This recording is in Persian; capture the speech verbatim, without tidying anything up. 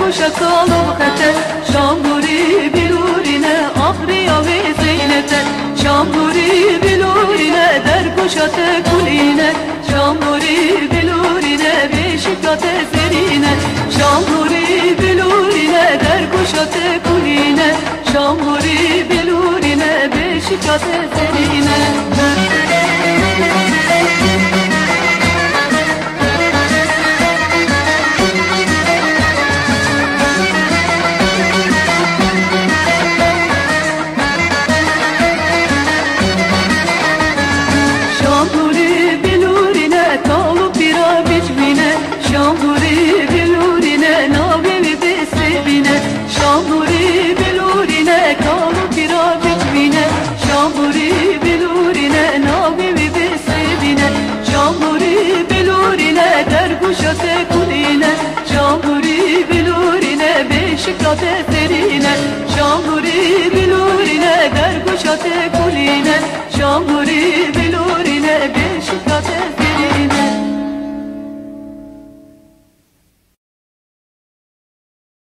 درگوشت آلو خطر شامبوری بلورینه آفریا و زینته شامبوری بلورینه درگوشت کلینه شامبوری بلورینه بشکات زرینه شامبوری بلورینه درگوشت کلینه شامبوری بلورینه بشکات زرینه شامبوری بلورینه تالو پیرا بیچمینه شامبوری بلورینه ناوی بی بسبینه شامبوری بلورینه تالو پیرا بیچمینه شامبوری بلورینه ناوی بی بسبینه شامبوری بلورینه درگوشت کلینه شامبوری بلورینه بشکات زرینه شامبوری بلورینه درگوشت کلینه شامبوری بلورینه